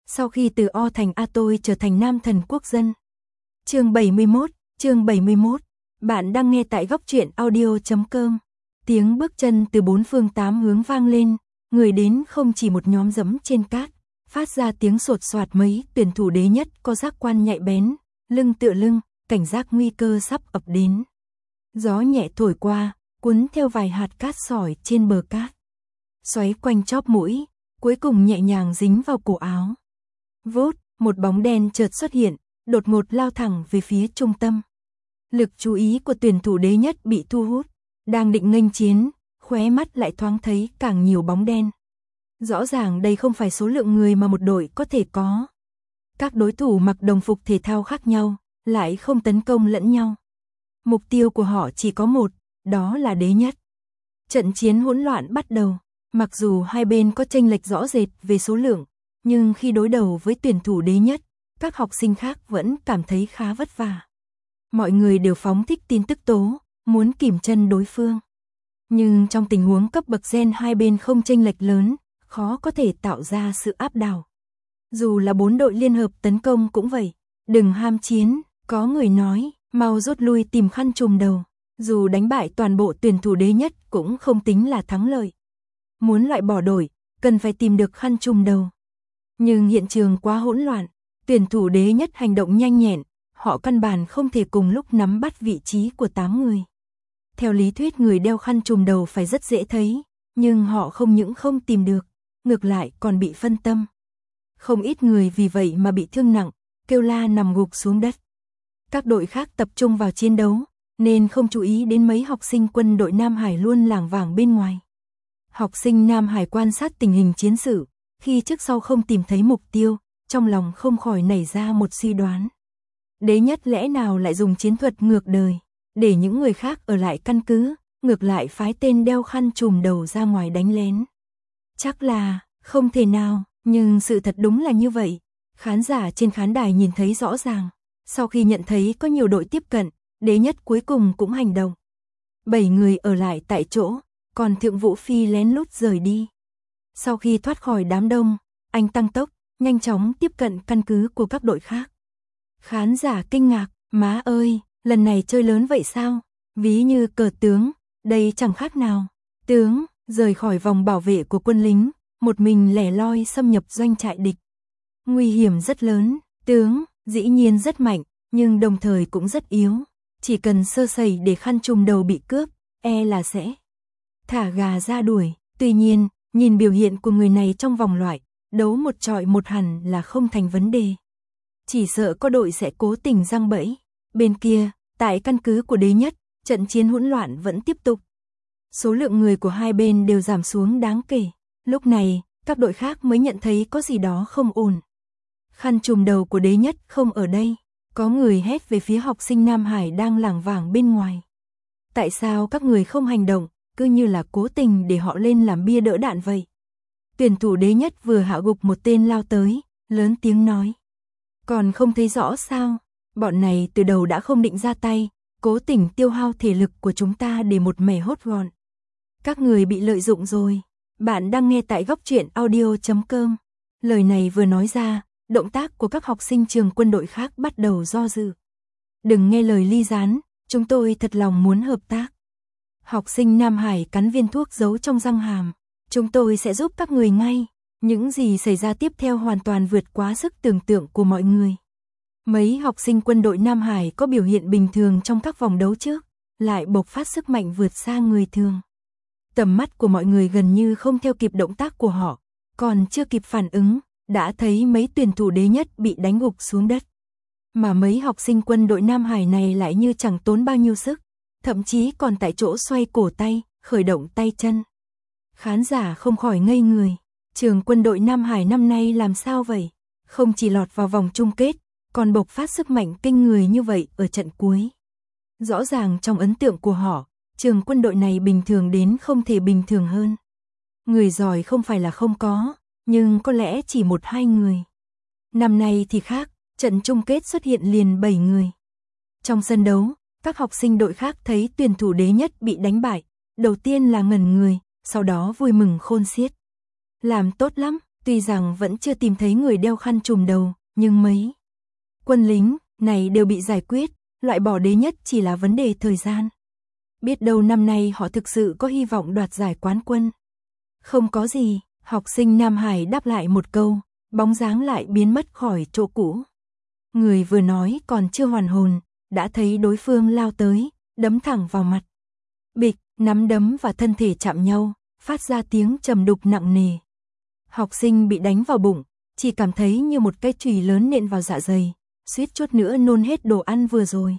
Sau khi từ O thành A tôi trở thành nam thần quốc dân. Chương 71, bạn đang nghe tại góc truyện audio.com. Tiếng bước chân từ bốn phương tám hướng vang lên, người đến không chỉ một nhóm dẫm trên cát, phát ra tiếng sột soạt. Mấy tuyển thủ đế nhất có giác quan nhạy bén, lưng tựa lưng, cảnh giác nguy cơ sắp ập đến. Gió nhẹ thổi qua, cuốn theo vài hạt cát sỏi trên bờ cát, xoáy quanh chóp mũi, cuối cùng nhẹ nhàng dính vào cổ áo. Vốt, một bóng đen chợt xuất hiện, đột ngột lao thẳng về phía trung tâm. Lực chú ý của tuyển thủ đế nhất bị thu hút, đang định nghênh chiến, khóe mắt lại thoáng thấy càng nhiều bóng đen. Rõ ràng đây không phải số lượng người mà một đội có thể có. Các đối thủ mặc đồng phục thể thao khác nhau, lại không tấn công lẫn nhau. Mục tiêu của họ chỉ có một, đó là đế nhất. Trận chiến hỗn loạn bắt đầu, mặc dù hai bên có chênh lệch rõ rệt về số lượng, nhưng khi đối đầu với tuyển thủ đế nhất, các học sinh khác vẫn cảm thấy khá vất vả. Mọi người đều phóng thích tin tức tố, muốn kìm chân đối phương. Nhưng trong tình huống cấp bậc gen hai bên không chênh lệch lớn, khó có thể tạo ra sự áp đảo. Dù là 4 đội liên hợp tấn công cũng vậy, đừng ham chiến, có người nói, mau rút lui tìm khăn trùm đầu. Dù đánh bại toàn bộ tuyển thủ đế nhất cũng không tính là thắng lợi. Muốn loại bỏ đội, cần phải tìm được khăn trùm đầu. Nhưng hiện trường quá hỗn loạn, tuyển thủ đế nhất hành động nhanh nhẹn, họ căn bản không thể cùng lúc nắm bắt vị trí của 8 người. Theo lý thuyết người đeo khăn trùm đầu phải rất dễ thấy, nhưng họ không những không tìm được, ngược lại còn bị phân tâm. Không ít người vì vậy mà bị thương nặng, kêu la nằm gục xuống đất. Các đội khác tập trung vào chiến đấu, nên không chú ý đến mấy học sinh quân đội Nam Hải luôn lảng vảng bên ngoài. Học sinh Nam Hải quan sát tình hình chiến sự, khi trước sau không tìm thấy mục tiêu, trong lòng không khỏi nảy ra một suy đoán. Đế nhất lẽ nào lại dùng chiến thuật ngược đời, để những người khác ở lại căn cứ, ngược lại phái tên đeo khăn trùm đầu ra ngoài đánh lén. Chắc là, không thể nào, nhưng sự thật đúng là như vậy. Khán giả trên khán đài nhìn thấy rõ ràng, sau khi nhận thấy có nhiều đội tiếp cận, đế nhất cuối cùng cũng hành động. 7 người ở lại tại chỗ, còn Thượng Vũ Phi lén lút rời đi. Sau khi thoát khỏi đám đông, anh tăng tốc, nhanh chóng tiếp cận căn cứ của các đội khác. Khán giả kinh ngạc, má ơi, lần này chơi lớn vậy sao? Ví như cờ tướng, đây chẳng khác nào. Tướng, rời khỏi vòng bảo vệ của quân lính, một mình lẻ loi xâm nhập doanh trại địch. Nguy hiểm rất lớn, tướng, dĩ nhiên rất mạnh, nhưng đồng thời cũng rất yếu. Chỉ cần sơ sẩy để khăn trùm đầu bị cướp, là sẽ thả gà ra đuổi. Tuy nhiên, nhìn biểu hiện của người này trong vòng loại, đấu một trọi một hẳn là không thành vấn đề. Chỉ sợ có đội sẽ cố tình giăng bẫy. Bên kia, tại căn cứ của đế nhất, trận chiến hỗn loạn vẫn tiếp tục. Số lượng người của hai bên đều giảm xuống đáng kể. Lúc này, các đội khác mới nhận thấy có gì đó không ổn. Khăn trùm đầu của đế nhất không ở đây. Có người hét về phía học sinh Nam Hải đang lảng vảng bên ngoài. Tại sao các người không hành động, cứ như là cố tình để họ lên làm bia đỡ đạn vậy? Tuyển thủ đế nhất vừa hạ gục một tên lao tới, lớn tiếng nói. Còn không thấy rõ sao? Bọn này từ đầu đã không định ra tay, cố tình tiêu hao thể lực của chúng ta để một mẻ hốt gọn. Các người bị lợi dụng rồi. Bạn đang nghe tại góc truyện audio.com. Lời này vừa nói ra, động tác của các học sinh trường quân đội khác bắt đầu do dự. Đừng nghe lời ly gián, chúng tôi thật lòng muốn hợp tác. Học sinh Nam Hải cắn viên thuốc giấu trong răng hàm. Chúng tôi sẽ giúp các người ngay. Những gì xảy ra tiếp theo hoàn toàn vượt quá sức tưởng tượng của mọi người. Mấy học sinh quân đội Nam Hải có biểu hiện bình thường trong các vòng đấu trước, lại bộc phát sức mạnh vượt xa người thường. Tầm mắt của mọi người gần như không theo kịp động tác của họ, còn chưa kịp phản ứng, đã thấy mấy tuyển thủ đế nhất bị đánh gục xuống đất. Mà mấy học sinh quân đội Nam Hải này lại như chẳng tốn bao nhiêu sức, thậm chí còn tại chỗ xoay cổ tay, khởi động tay chân. Khán giả không khỏi ngây người, trường quân đội Nam Hải năm nay làm sao vậy? Không chỉ lọt vào vòng chung kết, còn bộc phát sức mạnh kinh người như vậy ở trận cuối. Rõ ràng trong ấn tượng của họ, trường quân đội này bình thường đến không thể bình thường hơn. Người giỏi không phải là không có, nhưng có lẽ chỉ 1-2 người. Năm nay thì khác, trận chung kết xuất hiện liền 7 người. Trong sân đấu, các học sinh đội khác thấy tuyển thủ đế nhất bị đánh bại, đầu tiên là ngẩn người, sau đó vui mừng khôn xiết. Làm tốt lắm, Tuy rằng vẫn chưa tìm thấy người đeo khăn trùm đầu, nhưng mấy quân lính này đều bị giải quyết, loại bỏ đế nhất chỉ là vấn đề thời gian. Biết đâu năm nay họ thực sự có hy vọng đoạt giải quán quân. Không có gì, học sinh Nam Hải đáp lại một câu, bóng dáng lại biến mất khỏi chỗ cũ. Người vừa nói còn chưa hoàn hồn, đã thấy đối phương lao tới, đấm thẳng vào mặt. Bịch, nắm đấm và thân thể chạm nhau, phát ra tiếng trầm đục nặng nề. Học sinh bị đánh vào bụng, chỉ cảm thấy như một cái chùy lớn nện vào dạ dày, suýt chút nữa nôn hết đồ ăn vừa rồi.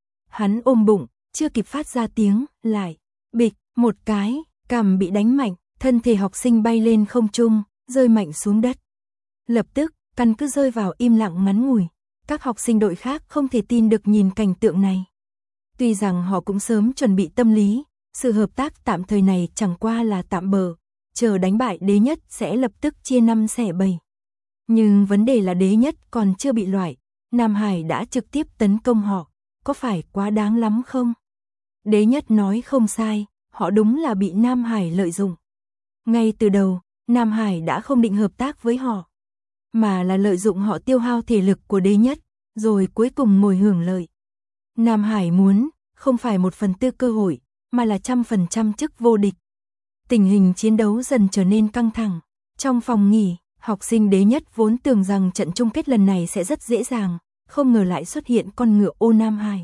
Hắn ôm bụng, chưa kịp phát ra tiếng, lại bịch, một cái, cằm bị đánh mạnh, thân thể học sinh bay lên không trung, rơi mạnh xuống đất. Lập tức, căn cứ rơi vào im lặng ngắn ngủi. Các học sinh đội khác không thể tin được nhìn cảnh tượng này. Tuy rằng họ cũng sớm chuẩn bị tâm lý, sự hợp tác tạm thời này chẳng qua là tạm bợ, chờ đánh bại đế nhất sẽ lập tức chia năm xẻ bảy. Nhưng vấn đề là đế nhất còn chưa bị loại, Nam Hải đã trực tiếp tấn công họ, có phải quá đáng lắm không? Đế nhất nói không sai, họ đúng là bị Nam Hải lợi dụng. Ngay từ đầu, Nam Hải đã không định hợp tác với họ, mà là lợi dụng họ tiêu hao thể lực của đế nhất, rồi cuối cùng ngồi hưởng lợi. Nam Hải muốn, không phải 1/4 cơ hội, mà là 100% chức vô địch. Tình hình chiến đấu dần trở nên căng thẳng. Trong phòng nghỉ, học sinh đế nhất vốn tưởng rằng trận chung kết lần này sẽ rất dễ dàng, không ngờ lại xuất hiện con ngựa ô Nam Hải.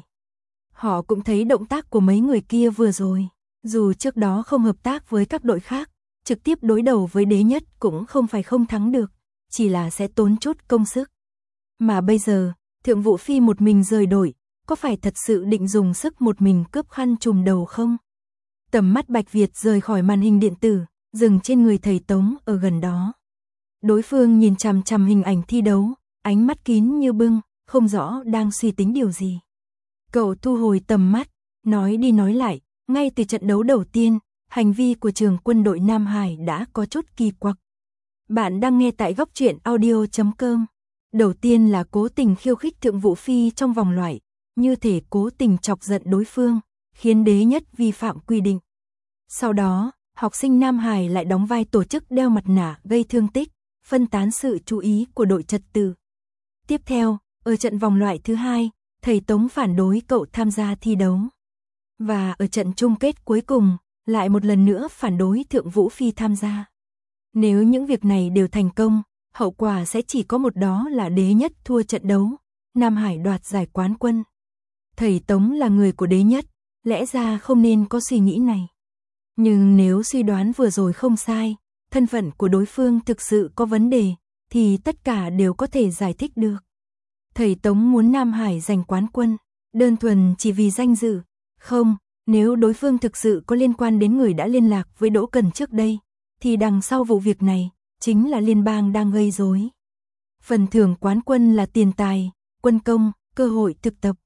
Họ cũng thấy động tác của mấy người kia vừa rồi, dù trước đó không hợp tác với các đội khác, trực tiếp đối đầu với đế nhất cũng không phải không thắng được, chỉ là sẽ tốn chút công sức. Mà bây giờ, Thượng Vũ Phi một mình rời đội, có phải thật sự định dùng sức một mình cướp khăn trùm đầu không? Tầm mắt Bạch Việt rời khỏi màn hình điện tử, dừng trên người thầy Tống ở gần đó. Đối phương nhìn chằm chằm hình ảnh thi đấu, ánh mắt kín như bưng, không rõ đang suy tính điều gì. Cậu thu hồi tầm mắt, nói đi nói lại, ngay từ trận đấu đầu tiên, hành vi của trường quân đội Nam Hải đã có chút kỳ quặc. Bạn đang nghe tại góc truyện audio.com. Đầu tiên là cố tình khiêu khích Thượng Vũ Phi trong vòng loại, như thể cố tình chọc giận đối phương, khiến đế nhất vi phạm quy định. Sau đó, học sinh Nam Hải lại đóng vai tổ chức đeo mặt nạ gây thương tích, phân tán sự chú ý của đội trật tự. Tiếp theo, ở trận vòng loại thứ hai, thầy Tống phản đối cậu tham gia thi đấu. Và ở trận chung kết cuối cùng, lại một lần nữa phản đối Thượng Vũ Phi tham gia. Nếu những việc này đều thành công, hậu quả sẽ chỉ có một, đó là đế nhất thua trận đấu, Nam Hải đoạt giải quán quân. Thầy Tống là người của đế nhất, lẽ ra không nên có suy nghĩ này. Nhưng nếu suy đoán vừa rồi không sai, thân phận của đối phương thực sự có vấn đề, thì tất cả đều có thể giải thích được. Thầy Tống muốn Nam Hải giành quán quân, đơn thuần chỉ vì danh dự. Không, nếu đối phương thực sự có liên quan đến người đã liên lạc với Đỗ Cần trước đây, thì đằng sau vụ việc này, chính là liên bang đang gây rối. Phần thưởng quán quân là tiền tài, quân công, cơ hội thực tập,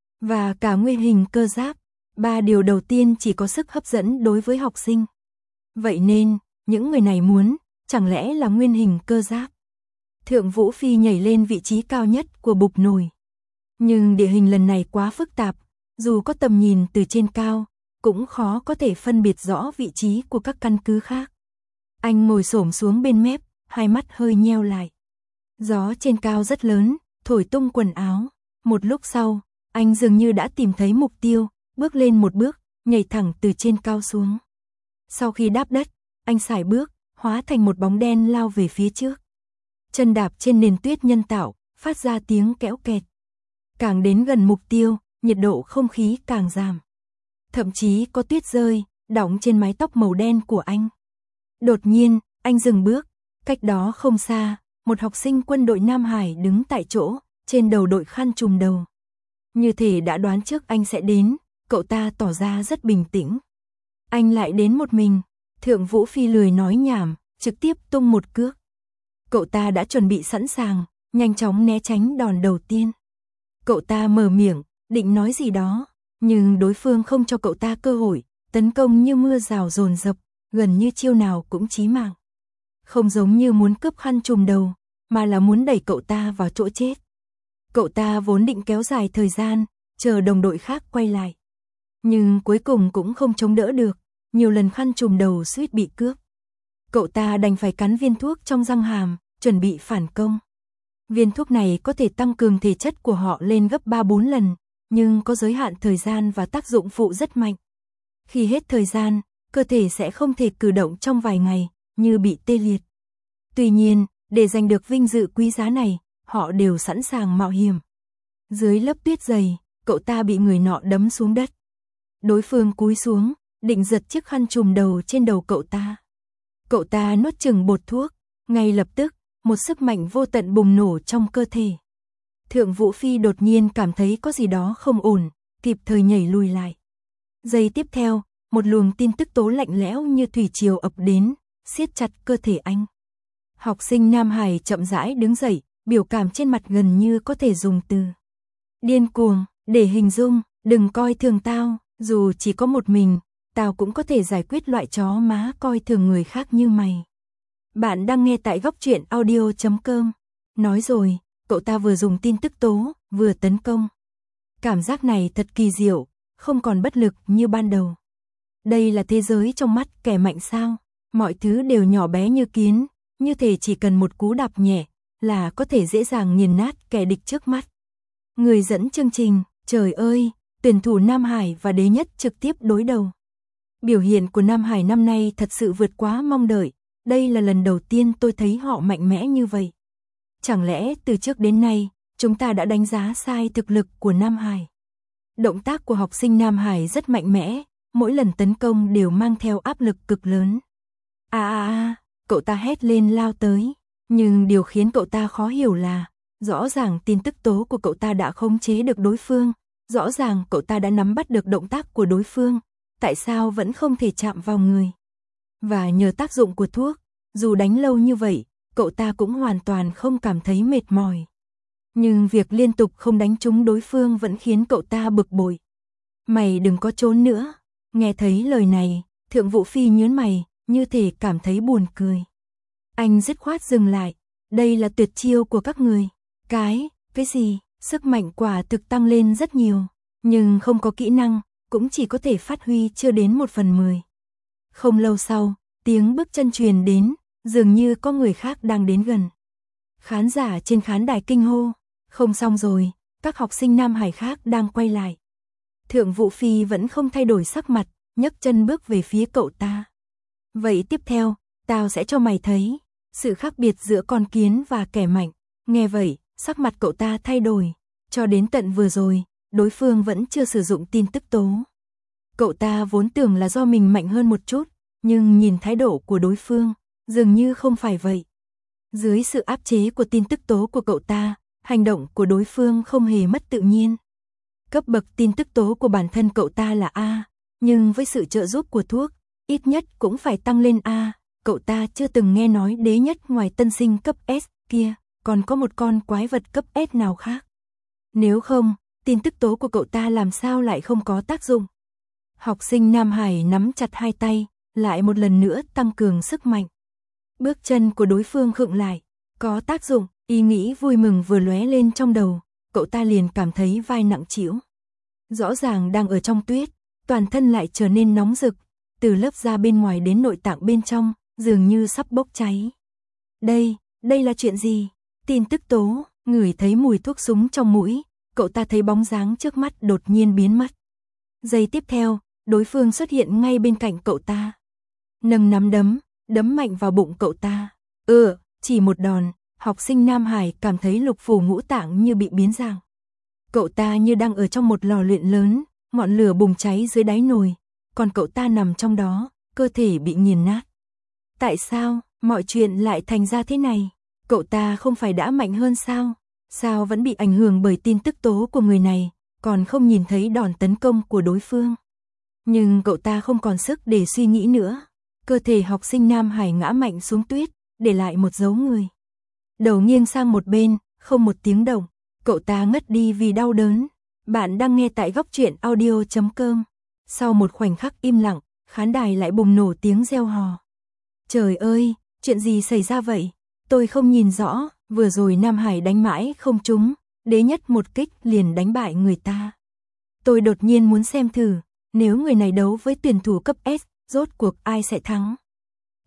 và cả nguyên hình cơ giáp. 3 điều đầu tiên chỉ có sức hấp dẫn đối với học sinh. Vậy nên, những người này muốn, chẳng lẽ là nguyên hình cơ giáp? Thượng Vũ Phi nhảy lên vị trí cao nhất của bục nồi. Nhưng địa hình lần này quá phức tạp, dù có tầm nhìn từ trên cao, cũng khó có thể phân biệt rõ vị trí của các căn cứ khác. Anh ngồi xổm xuống bên mép, hai mắt hơi nheo lại. Gió trên cao rất lớn, thổi tung quần áo. Một lúc sau, anh dường như đã tìm thấy mục tiêu, bước lên một bước, nhảy thẳng từ trên cao xuống. Sau khi đáp đất, anh sải bước, hóa thành một bóng đen lao về phía trước. Chân đạp trên nền tuyết nhân tạo, phát ra tiếng kéo kẹt. Càng đến gần mục tiêu, nhiệt độ không khí càng giảm. Thậm chí có tuyết rơi, đọng trên mái tóc màu đen của anh. Đột nhiên, anh dừng bước, cách đó không xa, một học sinh quân đội Nam Hải đứng tại chỗ, trên đầu đội khăn trùm đầu. Như thể đã đoán trước anh sẽ đến, cậu ta tỏ ra rất bình tĩnh. Anh lại đến một mình, Thượng Vũ Phi lười nói nhảm, trực tiếp tung một cước. Cậu ta đã chuẩn bị sẵn sàng, nhanh chóng né tránh đòn đầu tiên. Cậu ta mở miệng, định nói gì đó, nhưng đối phương không cho cậu ta cơ hội, tấn công như mưa rào dồn dập, gần như chiêu nào cũng chí mạng. Không giống như muốn cướp khăn trùm đầu, mà là muốn đẩy cậu ta vào chỗ chết. Cậu ta vốn định kéo dài thời gian, chờ đồng đội khác quay lại. Nhưng cuối cùng cũng không chống đỡ được, nhiều lần khăn trùm đầu suýt bị cướp. Cậu ta đành phải cắn viên thuốc trong răng hàm, chuẩn bị phản công. Viên thuốc này có thể tăng cường thể chất của họ lên gấp 3-4 lần, nhưng có giới hạn thời gian và tác dụng phụ rất mạnh. Khi hết thời gian, cơ thể sẽ không thể cử động trong vài ngày, như bị tê liệt. Tuy nhiên, để giành được vinh dự quý giá này, họ đều sẵn sàng mạo hiểm. Dưới lớp tuyết dày, cậu ta bị người nọ đấm xuống đất. Đối phương cúi xuống, định giật chiếc khăn trùm đầu trên đầu cậu ta. Cậu ta nuốt chửng bột thuốc, ngay lập tức, một sức mạnh vô tận bùng nổ trong cơ thể. Thượng Vũ Phi đột nhiên cảm thấy có gì đó không ổn, kịp thời nhảy lùi lại. Giây tiếp theo, một luồng tin tức tố lạnh lẽo như thủy triều ập đến, siết chặt cơ thể anh. Học sinh Nam Hải chậm rãi đứng dậy, biểu cảm trên mặt gần như có thể dùng từ điên cuồng để hình dung. Đừng coi thường tao, dù chỉ có một mình, tao cũng có thể giải quyết loại chó má coi thường người khác như mày. Bạn đang nghe tại góc truyện audio.com. Nói rồi, cậu ta vừa dùng tin tức tố, vừa tấn công. Cảm giác này thật kỳ diệu, không còn bất lực như ban đầu. Đây là thế giới trong mắt kẻ mạnh sao? Mọi thứ đều nhỏ bé như kiến, như thể chỉ cần một cú đạp nhẹ là có thể dễ dàng nghiền nát kẻ địch trước mắt. Người dẫn chương trình, trời ơi, tuyển thủ Nam Hải và Đế Nhất trực tiếp đối đầu. Biểu hiện của Nam Hải năm nay thật sự vượt quá mong đợi, đây là lần đầu tiên tôi thấy họ mạnh mẽ như vậy. Chẳng lẽ từ trước đến nay, chúng ta đã đánh giá sai thực lực của Nam Hải? Động tác của học sinh Nam Hải rất mạnh mẽ, mỗi lần tấn công đều mang theo áp lực cực lớn. Cậu ta hét lên lao tới, nhưng điều khiến cậu ta khó hiểu là, rõ ràng tin tức tố của cậu ta đã khống chế được đối phương, rõ ràng cậu ta đã nắm bắt được động tác của đối phương, tại sao vẫn không thể chạm vào người? Và nhờ tác dụng của thuốc, dù đánh lâu như vậy, cậu ta cũng hoàn toàn không cảm thấy mệt mỏi. Nhưng việc liên tục không đánh trúng đối phương vẫn khiến cậu ta bực bội. Mày đừng có trốn nữa. Nghe thấy lời này, Thượng Vũ Phi nhướng mày, như thể cảm thấy buồn cười. Anh dứt khoát dừng lại. Đây là tuyệt chiêu của các người. Cái gì? Sức mạnh quả thực tăng lên rất nhiều. Nhưng không có kỹ năng, cũng chỉ có thể phát huy chưa đến 1/10. Không lâu sau, tiếng bước chân truyền đến, dường như có người khác đang đến gần. Khán giả trên khán đài kinh hô. Không xong rồi, các học sinh Nam Hải khác đang quay lại. Thượng Vũ Phi vẫn không thay đổi sắc mặt, nhấc chân bước về phía cậu ta. Vậy tiếp theo, tao sẽ cho mày thấy sự khác biệt giữa con kiến và kẻ mạnh. Nghe vậy, sắc mặt cậu ta thay đổi. Cho đến tận vừa rồi, đối phương vẫn chưa sử dụng tin tức tố. Cậu ta vốn tưởng là do mình mạnh hơn một chút, nhưng nhìn thái độ của đối phương, dường như không phải vậy. Dưới sự áp chế của tin tức tố của cậu ta, hành động của đối phương không hề mất tự nhiên. Cấp bậc tin tức tố của bản thân cậu ta là A, nhưng với sự trợ giúp của thuốc, ít nhất cũng phải tăng lên A. Cậu ta chưa từng nghe nói Đế Nhất ngoài tân sinh cấp S kia, còn có một con quái vật cấp S nào khác. Nếu không, tin tức tố của cậu ta làm sao lại không có tác dụng? Học sinh Nam Hải nắm chặt hai tay, lại một lần nữa tăng cường sức mạnh. Bước chân của đối phương khựng lại, có tác dụng, ý nghĩ vui mừng vừa lóe lên trong đầu, cậu ta liền cảm thấy vai nặng trĩu. Rõ ràng đang ở trong tuyết, toàn thân lại trở nên nóng rực, từ lớp da bên ngoài đến nội tạng bên trong, dường như sắp bốc cháy. Đây là chuyện gì? Tin tức tố, ngửi thấy mùi thuốc súng trong mũi, cậu ta thấy bóng dáng trước mắt đột nhiên biến mất. Giây tiếp theo, đối phương xuất hiện ngay bên cạnh cậu ta. Nâng nắm đấm mạnh vào bụng cậu ta. Chỉ một đòn, học sinh Nam Hải cảm thấy lục phủ ngũ tạng như bị biến dạng. Cậu ta như đang ở trong một lò luyện lớn, ngọn lửa bùng cháy dưới đáy nồi, còn cậu ta nằm trong đó, cơ thể bị nghiền nát. Tại sao, mọi chuyện lại thành ra thế này? Cậu ta không phải đã mạnh hơn sao? Sao vẫn bị ảnh hưởng bởi tin tức tố của người này, còn không nhìn thấy đòn tấn công của đối phương? Nhưng cậu ta không còn sức để suy nghĩ nữa. Cơ thể học sinh Nam Hải ngã mạnh xuống tuyết, để lại một dấu người. Đầu nghiêng sang một bên, không một tiếng động, cậu ta ngất đi vì đau đớn. Bạn đang nghe tại góc truyện audio.com. Sau một khoảnh khắc im lặng, khán đài lại bùng nổ tiếng reo hò. Trời ơi, chuyện gì xảy ra vậy? Tôi không nhìn rõ, vừa rồi Nam Hải đánh mãi không trúng, Đế Nhất một kích liền đánh bại người ta. Tôi đột nhiên muốn xem thử, nếu người này đấu với tuyển thủ cấp S, rốt cuộc ai sẽ thắng?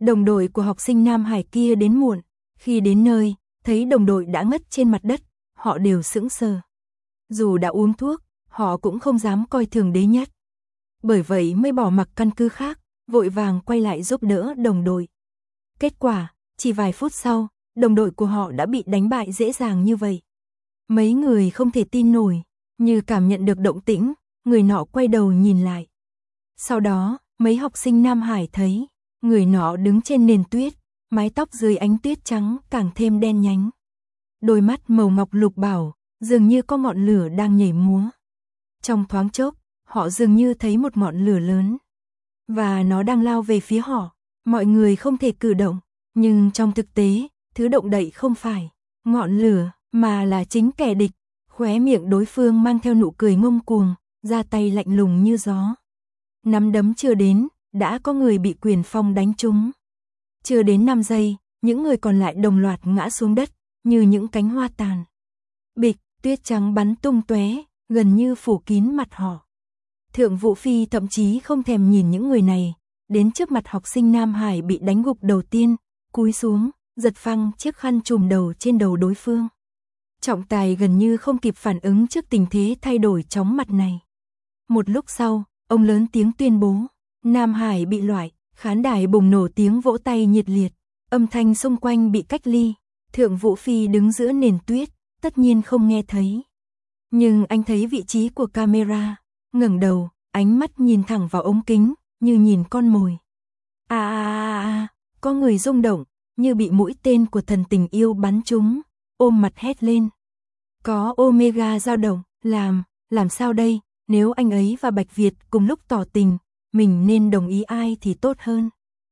Đồng đội của học sinh Nam Hải kia đến muộn, khi đến nơi, thấy đồng đội đã ngất trên mặt đất, họ đều sững sờ. Dù đã uống thuốc, họ cũng không dám coi thường Đế Nhất. Bởi vậy mới bỏ mặc căn cứ khác, vội vàng quay lại giúp đỡ đồng đội. Kết quả, chỉ vài phút sau, đồng đội của họ đã bị đánh bại dễ dàng như vậy. Mấy người không thể tin nổi, như cảm nhận được động tĩnh, người nọ quay đầu nhìn lại. Sau đó, mấy học sinh Nam Hải thấy, người nọ đứng trên nền tuyết, mái tóc dưới ánh tuyết trắng càng thêm đen nhánh. Đôi mắt màu ngọc lục bảo, dường như có ngọn lửa đang nhảy múa. Trong thoáng chốc, họ dường như thấy một ngọn lửa lớn. Và nó đang lao về phía họ, mọi người không thể cử động. Nhưng trong thực tế, thứ động đậy không phải ngọn lửa, mà là chính kẻ địch. Khóe miệng đối phương mang theo nụ cười ngông cuồng, ra tay lạnh lùng như gió. Nắm đấm chưa đến, đã có người bị quyền phong đánh trúng. Chưa đến 5 giây, những người còn lại đồng loạt ngã xuống đất, như những cánh hoa tàn. Bịch, tuyết trắng bắn tung tóe, gần như phủ kín mặt họ. Thượng Vũ Phi thậm chí không thèm nhìn những người này, đến trước mặt học sinh Nam Hải bị đánh gục đầu tiên, cúi xuống, giật phăng chiếc khăn trùm đầu trên đầu đối phương. Trọng tài gần như không kịp phản ứng trước tình thế thay đổi chóng mặt này. Một lúc sau, ông lớn tiếng tuyên bố, Nam Hải bị loại, khán đài bùng nổ tiếng vỗ tay nhiệt liệt, âm thanh xung quanh bị cách ly. Thượng Vũ Phi đứng giữa nền tuyết, tất nhiên không nghe thấy. Nhưng anh thấy vị trí của camera, ngẩng đầu, ánh mắt nhìn thẳng vào ống kính, như nhìn con mồi. Có người rung động, như bị mũi tên của thần tình yêu bắn trúng, ôm mặt hét lên. Có Omega dao động, làm sao đây, nếu anh ấy và Bạch Việt cùng lúc tỏ tình, mình nên đồng ý ai thì tốt hơn.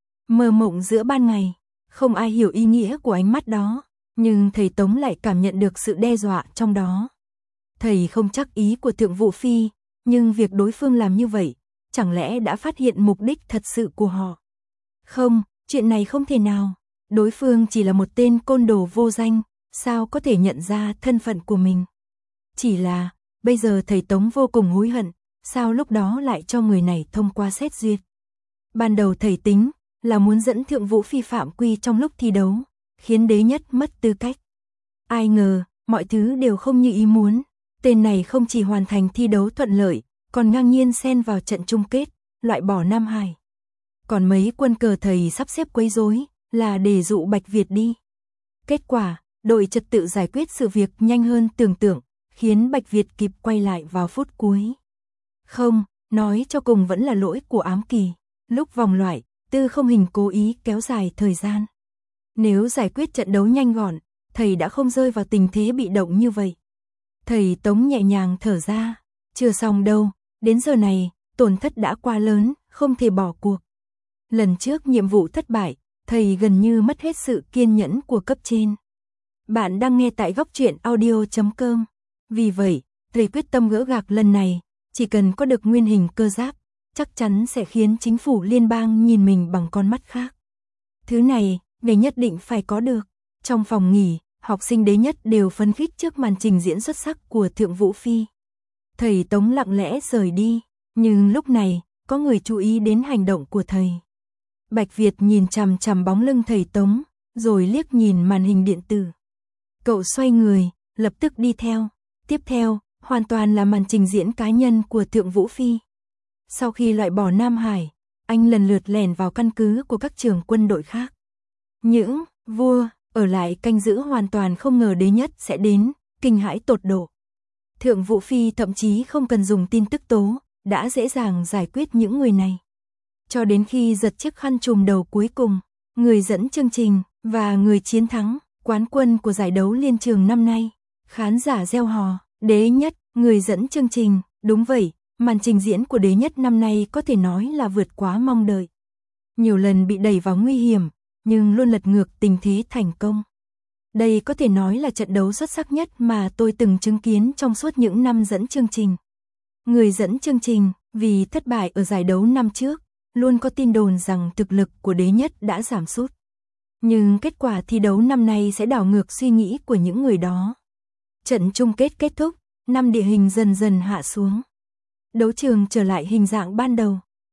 Mơ mộng giữa ban ngày, không ai hiểu ý nghĩa của ánh mắt đó, nhưng thầy Tống lại cảm nhận được sự đe dọa trong đó. Thầy không chắc ý của Thượng Vũ Phi, nhưng việc đối phương làm như vậy, chẳng lẽ đã phát hiện mục đích thật sự của họ? Không, chuyện này không thể nào. Đối phương chỉ là một tên côn đồ vô danh, sao có thể nhận ra thân phận của mình? Chỉ là, bây giờ thầy Tống vô cùng hối hận, sao lúc đó lại cho người này thông qua xét duyệt? Ban đầu thầy tính là muốn dẫn Thượng Vũ Phi phạm quy trong lúc thi đấu, khiến Đế Nhất mất tư cách. Ai ngờ, mọi thứ đều không như ý muốn. Tên này không chỉ hoàn thành thi đấu thuận lợi, còn ngang nhiên xen vào trận chung kết, loại bỏ Nam Hải. Còn mấy quân cờ thầy sắp xếp quấy rối, là để dụ Bạch Việt đi. Kết quả, đội trật tự giải quyết sự việc nhanh hơn tưởng tượng, khiến Bạch Việt kịp quay lại vào phút cuối. Không, nói cho cùng vẫn là lỗi của Ám Kỳ. Lúc vòng loại, Tư Không Hình cố ý kéo dài thời gian. Nếu giải quyết trận đấu nhanh gọn, thầy đã không rơi vào tình thế bị động như vậy. Thầy Tống nhẹ nhàng thở ra, chưa xong đâu, đến giờ này, tổn thất đã quá lớn, không thể bỏ cuộc. Lần trước nhiệm vụ thất bại, thầy gần như mất hết sự kiên nhẫn của cấp trên. Bạn đang nghe tại góc truyện audio.com. Vì vậy, thầy quyết tâm gỡ gạc lần này, chỉ cần có được nguyên hình cơ giáp, chắc chắn sẽ khiến chính phủ liên bang nhìn mình bằng con mắt khác. Thứ này, người nhất định phải có được. Trong phòng nghỉ, học sinh Đế Nhất đều phấn khích trước màn trình diễn xuất sắc của Thượng Vũ Phi. Thầy Tống lặng lẽ rời đi, nhưng lúc này, có người chú ý đến hành động của thầy. Bạch Việt nhìn chằm chằm bóng lưng thầy Tống, rồi liếc nhìn màn hình điện tử. Cậu xoay người, lập tức đi theo. Tiếp theo, hoàn toàn là màn trình diễn cá nhân của Thượng Vũ Phi. Sau khi loại bỏ Nam Hải, anh lần lượt lẻn vào căn cứ của các trường quân đội khác. Những vua ở lại canh giữ hoàn toàn không ngờ Đế Nhất sẽ đến, kinh hãi tột độ. Thượng Vũ Phi thậm chí không cần dùng tin tức tố, đã dễ dàng giải quyết những người này. Cho đến khi giật chiếc khăn trùm đầu cuối cùng, người dẫn chương trình và người chiến thắng, quán quân của giải đấu liên trường năm nay. Khán giả reo hò, Đế Nhất, người dẫn chương trình, đúng vậy, màn trình diễn của Đế Nhất năm nay có thể nói là vượt quá mong đợi. Nhiều lần bị đẩy vào nguy hiểm, nhưng luôn lật ngược tình thế thành công. Đây có thể nói là trận đấu xuất sắc nhất mà tôi từng chứng kiến trong suốt những năm dẫn chương trình. Người dẫn chương trình, vì thất bại ở giải đấu năm trước, luôn có tin đồn rằng thực lực của Đế Nhất đã giảm sút. Nhưng kết quả thi đấu năm nay sẽ đảo ngược suy nghĩ của những người đó. Trận chung kết kết thúc, năm địa hình dần dần hạ xuống. Đấu trường trở lại hình dạng ban đầu.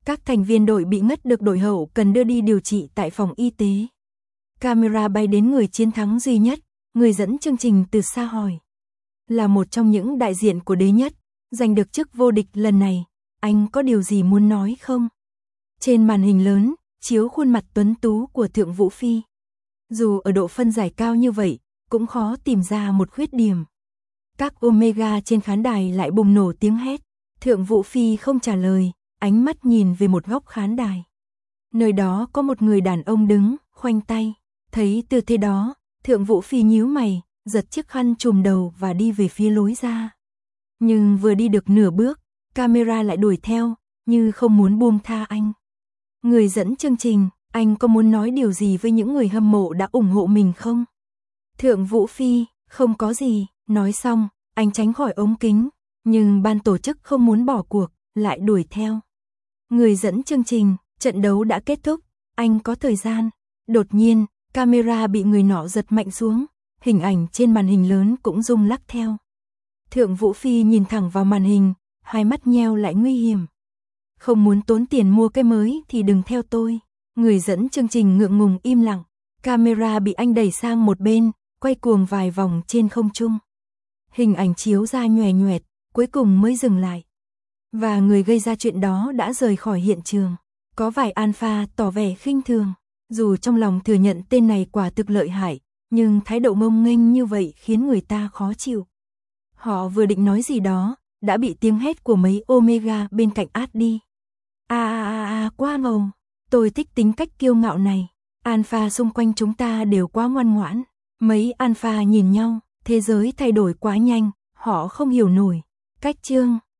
Các thành viên đội bị ngất được đội hậu cần đưa đi điều trị tại phòng y tế. Camera bay đến người chiến thắng duy nhất, người dẫn chương trình từ xa hỏi. Là một trong những đại diện của đế nhất, giành được chức vô địch lần này, anh có điều gì muốn nói không? Trên màn hình lớn, chiếu khuôn mặt tuấn tú của Thượng Vũ Phi. Dù ở độ phân giải cao như vậy, cũng khó tìm ra một khuyết điểm. Các Omega trên khán đài lại bùng nổ tiếng hét. Thượng Vũ Phi không trả lời, ánh mắt nhìn về một góc khán đài. Nơi đó có một người đàn ông đứng, khoanh tay. Thấy tư thế đó, Thượng Vũ Phi nhíu mày, giật chiếc khăn trùm đầu và đi về phía lối ra. Nhưng vừa đi được nửa bước, camera lại đuổi theo, như không muốn buông tha anh. Người dẫn chương trình, anh có muốn nói điều gì với những người hâm mộ đã ủng hộ mình không? Thượng Vũ Phi, không có gì, nói xong, anh tránh khỏi ống kính, nhưng ban tổ chức không muốn bỏ cuộc, lại đuổi theo. Người dẫn chương trình, trận đấu đã kết thúc, anh có thời gian. Đột nhiên, camera bị người nọ giật mạnh xuống, hình ảnh trên màn hình lớn cũng rung lắc theo. Thượng Vũ Phi nhìn thẳng vào màn hình, hai mắt nheo lại nguy hiểm. Không muốn tốn tiền mua cái mới thì đừng theo tôi. Người dẫn chương trình ngượng ngùng im lặng, camera bị anh đẩy sang một bên, quay cuồng vài vòng trên không trung. Hình ảnh chiếu ra nhòe nhoẹt, cuối cùng mới dừng lại. Và người gây ra chuyện đó đã rời khỏi hiện trường. Có vài alpha tỏ vẻ khinh thường, dù trong lòng thừa nhận tên này quả thực lợi hại, nhưng thái độ ngông nghênh như vậy khiến người ta khó chịu. Họ vừa định nói gì đó, đã bị tiếng hét của mấy Omega bên cạnh át đi. Quá ngầu, tôi thích tính cách kiêu ngạo này. Alpha xung quanh chúng ta đều quá ngoan ngoãn. Mấy alpha nhìn nhau, thế giới thay đổi quá nhanh, họ không hiểu nổi. Cách chương